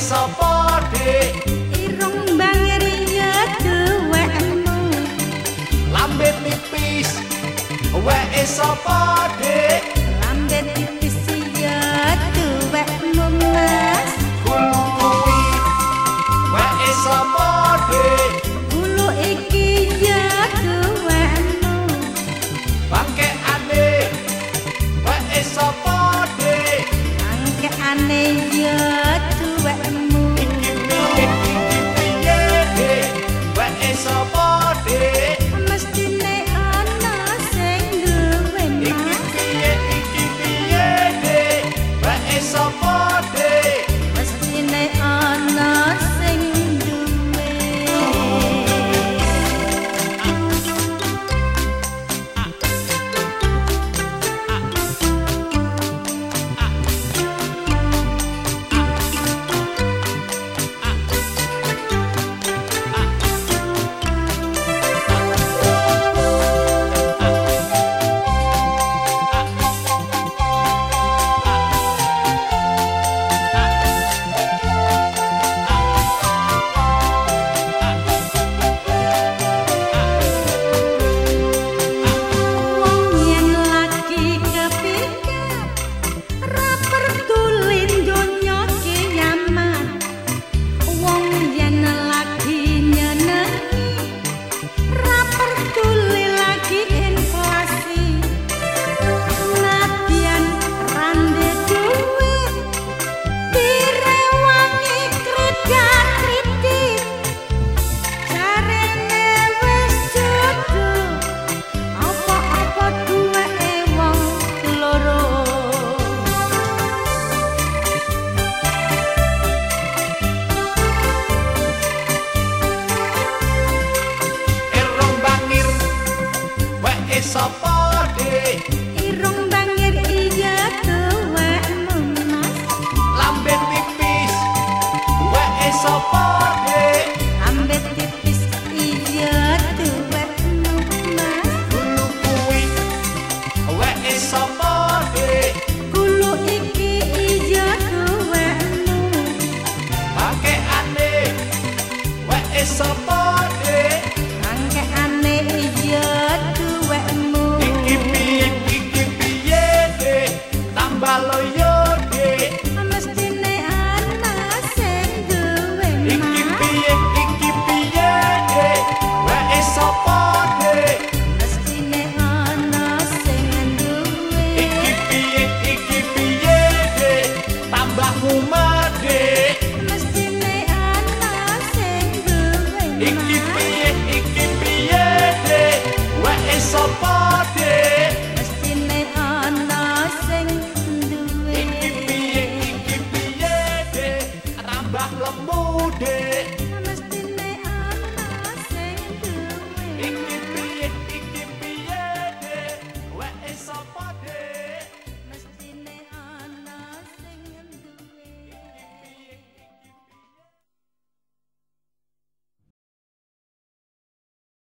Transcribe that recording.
sapa dik irung bangir ya duwekmu lambe tipis weke sapa dik lambe tipis ya duwekmu mas kulo kuwi weke sapa dik kulo iki ya duwekmu bangke ane weke sapa dik bangke ane ya duwekmu iki piye dik weke sapa dik mestine ana sing duwe mas iki piye dik weke sapa dik mestine ana sing duwe sapa dik irung bangir iya duwekmu mas lambe tipis weke sapa dik lambe tipis iya duwekmu mas kulo kuwi weke sapa dik kulo iki iya duwekmu bangke ane weke sapa